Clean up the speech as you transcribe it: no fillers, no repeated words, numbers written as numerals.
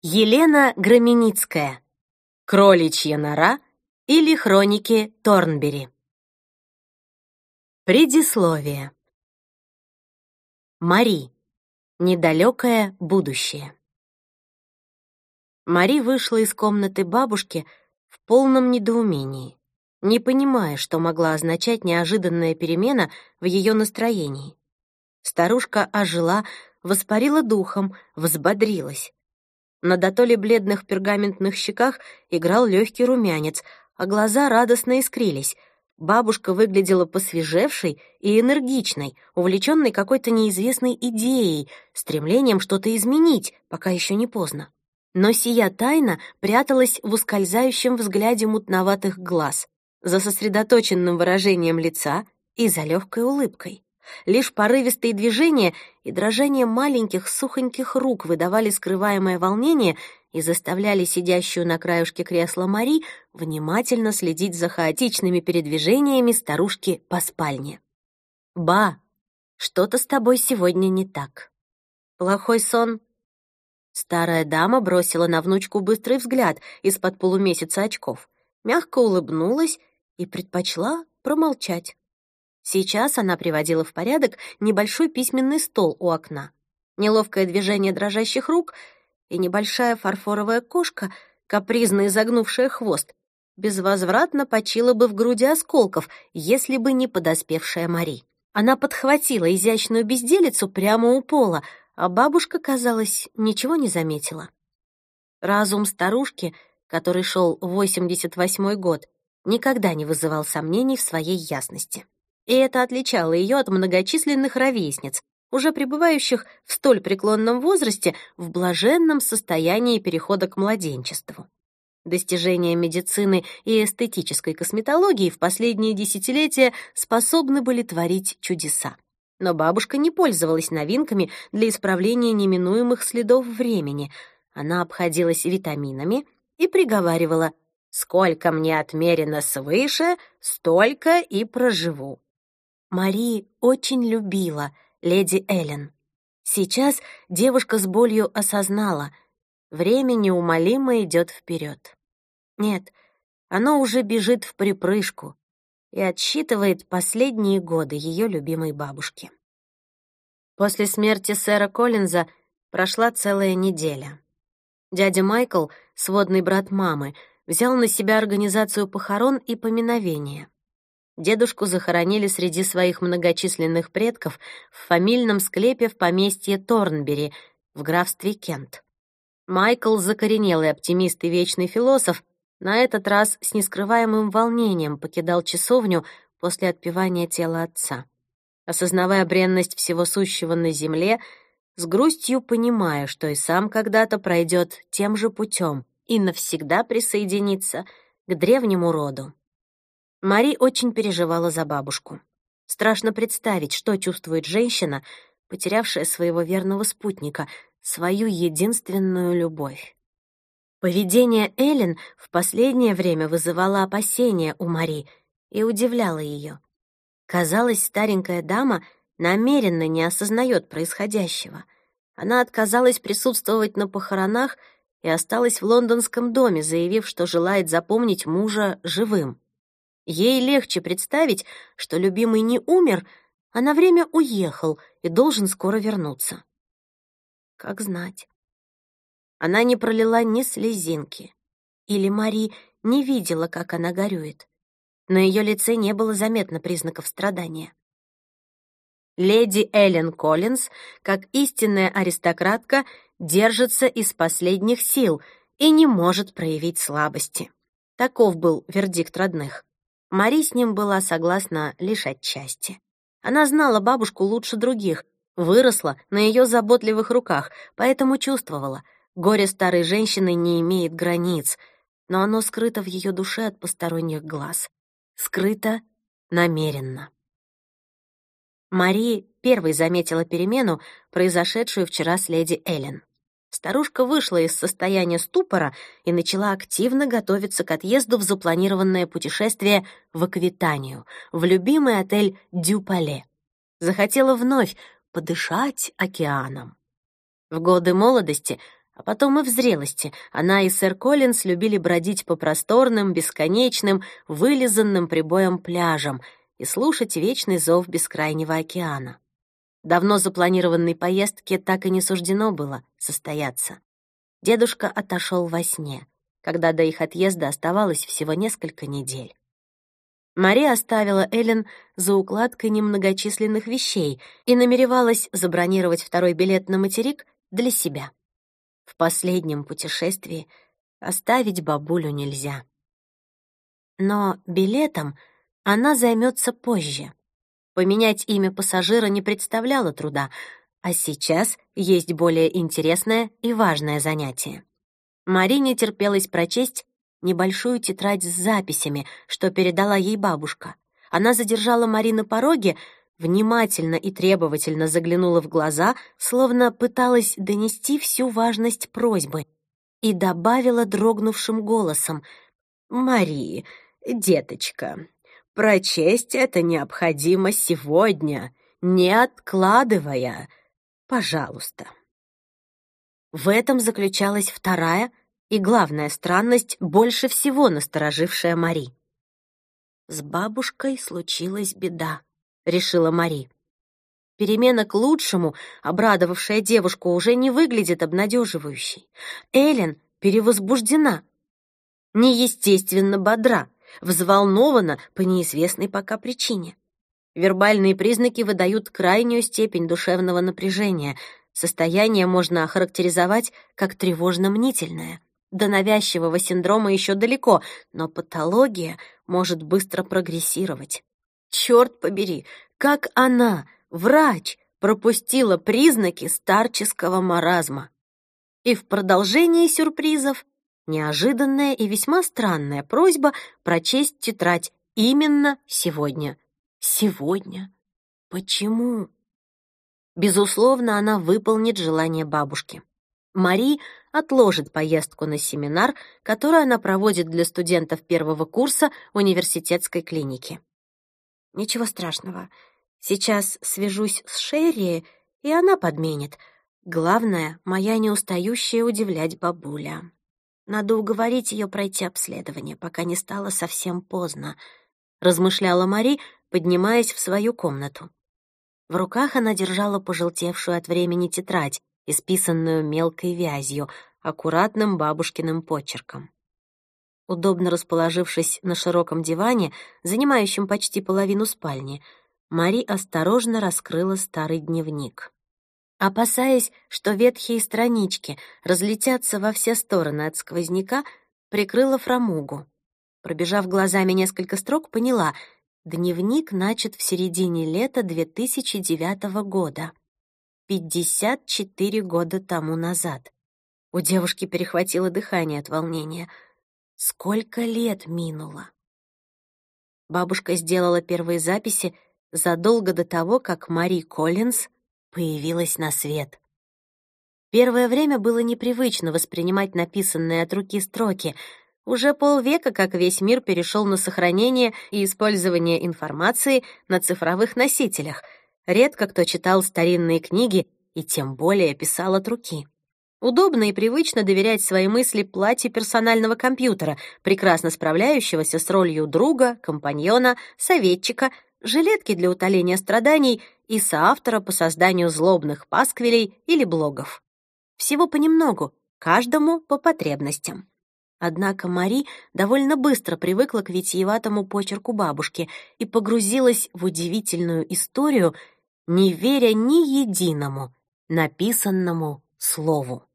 Елена Громеницкая. Кроличья нора или хроники Торнберри. Предисловие. Мари. Недалекое будущее. Мари вышла из комнаты бабушки в полном недоумении, не понимая, что могла означать неожиданная перемена в ее настроении. Старушка ожила, воспарила духом, взбодрилась. На дотоле бледных пергаментных щеках играл легкий румянец, а глаза радостно искрились. Бабушка выглядела посвежевшей и энергичной, увлеченной какой-то неизвестной идеей, стремлением что-то изменить, пока еще не поздно. Но сия тайна пряталась в ускользающем взгляде мутноватых глаз, за сосредоточенным выражением лица и за легкой улыбкой. Лишь порывистые движения и дрожание маленьких сухоньких рук выдавали скрываемое волнение и заставляли сидящую на краюшке кресла Мари внимательно следить за хаотичными передвижениями старушки по спальне. «Ба, что-то с тобой сегодня не так. Плохой сон?» Старая дама бросила на внучку быстрый взгляд из-под полумесяца очков, мягко улыбнулась и предпочла промолчать. Сейчас она приводила в порядок небольшой письменный стол у окна. Неловкое движение дрожащих рук и небольшая фарфоровая кошка, капризно изогнувшая хвост, безвозвратно почила бы в груди осколков, если бы не подоспевшая Мари. Она подхватила изящную безделицу прямо у пола, а бабушка, казалось, ничего не заметила. Разум старушки, который шел 88-й год, никогда не вызывал сомнений в своей ясности. И это отличало ее от многочисленных ровесниц, уже пребывающих в столь преклонном возрасте в блаженном состоянии перехода к младенчеству. Достижения медицины и эстетической косметологии в последние десятилетия способны были творить чудеса. Но бабушка не пользовалась новинками для исправления неминуемых следов времени. Она обходилась витаминами и приговаривала: «Сколько мне отмерено свыше, столько и проживу». Мари очень любила леди Эллен. Сейчас девушка с болью осознала: время неумолимо идет вперед. Нет, оно уже бежит вприпрыжку и отсчитывает последние годы ее любимой бабушки. После смерти сэра Коллинза прошла целая неделя. Дядя Майкл, сводный брат мамы, взял на себя организацию похорон и поминовения. Дедушку захоронили среди своих многочисленных предков в фамильном склепе в поместье Торнберри в графстве Кент. Майкл, закоренелый оптимист и вечный философ, на этот раз с нескрываемым волнением покидал часовню после отпевания тела отца. Осознавая бренность всего сущего на земле, с грустью понимая, что и сам когда-то пройдет тем же путем и навсегда присоединится к древнему роду. Мари очень переживала за бабушку. Страшно представить, что чувствует женщина, потерявшая своего верного спутника, свою единственную любовь. Поведение Эллен в последнее время вызывало опасения у Мари и удивляло ее. Казалось, старенькая дама намеренно не осознает происходящего. Она отказалась присутствовать на похоронах и осталась в лондонском доме, заявив, что желает запомнить мужа живым. Ей легче представить, что любимый не умер, а на время уехал и должен скоро вернуться. Как знать. Она не пролила ни слезинки. Или Мари не видела, как она горюет. На ее лице не было заметно признаков страдания. Леди Эллен Коллинз, как истинная аристократка, держится из последних сил и не может проявить слабости. Таков был вердикт родных. Мари с ним была согласна лишь отчасти. Она знала бабушку лучше других, выросла на ее заботливых руках, поэтому чувствовала, горе старой женщины не имеет границ, но оно скрыто в ее душе от посторонних глаз. Скрыто намеренно. Мари первой заметила перемену, произошедшую вчера с леди Эллен. Старушка вышла из состояния ступора и начала активно готовиться к отъезду в запланированное путешествие в Аквитанию, в любимый отель «Дю Пале». Захотела вновь подышать океаном. В годы молодости А потом и в зрелости она и сэр Коллинз любили бродить по просторным, бесконечным, вылизанным прибоем пляжам и слушать вечный зов бескрайнего океана. Давно запланированной поездке так и не суждено было состояться. Дедушка отошел во сне, когда до их отъезда оставалось всего несколько недель. Мари оставила Эллен за укладкой немногочисленных вещей и намеревалась забронировать второй билет на материк для себя. В последнем путешествии оставить бабулю нельзя. Но билетом она займется позже. Поменять имя пассажира не представляло труда, а сейчас есть более интересное и важное занятие. Марине терпелось прочесть небольшую тетрадь с записями, что передала ей бабушка. Она задержала Мари на пороге, внимательно и требовательно заглянула в глаза, словно пыталась донести всю важность просьбы, и добавила дрогнувшим голосом: «Мари, деточка, прочесть это необходимо сегодня, не откладывая. Пожалуйста». В этом заключалась вторая и главная странность, больше всего насторожившая Мари. «С бабушкой случилась беда», — решила Мари. Перемена к лучшему, обрадовавшая девушку, уже не выглядит обнадеживающей. Эллен перевозбуждена, неестественно бодра, взволнована по неизвестной пока причине. Вербальные признаки выдают крайнюю степень душевного напряжения. Состояние можно охарактеризовать как тревожно-мнительное. До навязчивого синдрома еще далеко, но патология может быстро прогрессировать. Черт побери, как она, врач, пропустила признаки старческого маразма. И в продолжении сюрпризов неожиданная и весьма странная просьба прочесть тетрадь именно сегодня. Сегодня? Почему? Безусловно, она выполнит желание бабушки. Мари отложит поездку на семинар, который она проводит для студентов первого курса университетской клиники. Ничего страшного. Сейчас свяжусь с Шерри, и она подменит. Главное, моя неустающая удивлять бабуля. Надо уговорить ее пройти обследование, пока не стало совсем поздно, размышляла Мари, поднимаясь в свою комнату. В руках она держала пожелтевшую от времени тетрадь, исписанную мелкой вязью, аккуратным бабушкиным почерком. Удобно расположившись на широком диване, занимающем почти половину спальни, Мари осторожно раскрыла старый дневник. Опасаясь, что ветхие странички разлетятся во все стороны от сквозняка, прикрыла фрамугу. Пробежав глазами несколько строк, поняла — дневник начат в середине лета 2009 года. 54 года тому назад. У девушки перехватило дыхание от волнения. Сколько лет минуло? Бабушка сделала первые записи задолго до того, как Мари Коллинз появилась на свет. Первое время было непривычно воспринимать написанные от руки строки. Уже полвека, как весь мир перешел на сохранение и использование информации на цифровых носителях. Редко кто читал старинные книги и тем более писал от руки. Удобно и привычно доверять свои мысли платью персонального компьютера, прекрасно справляющегося с ролью друга, компаньона, советчика, жилетки для утоления страданий и соавтора по созданию злобных пасквилей или блогов. Всего понемногу, каждому по потребностям. Однако Мари довольно быстро привыкла к витиеватому почерку бабушки и погрузилась в удивительную историю, не веря ни единому написанному слову.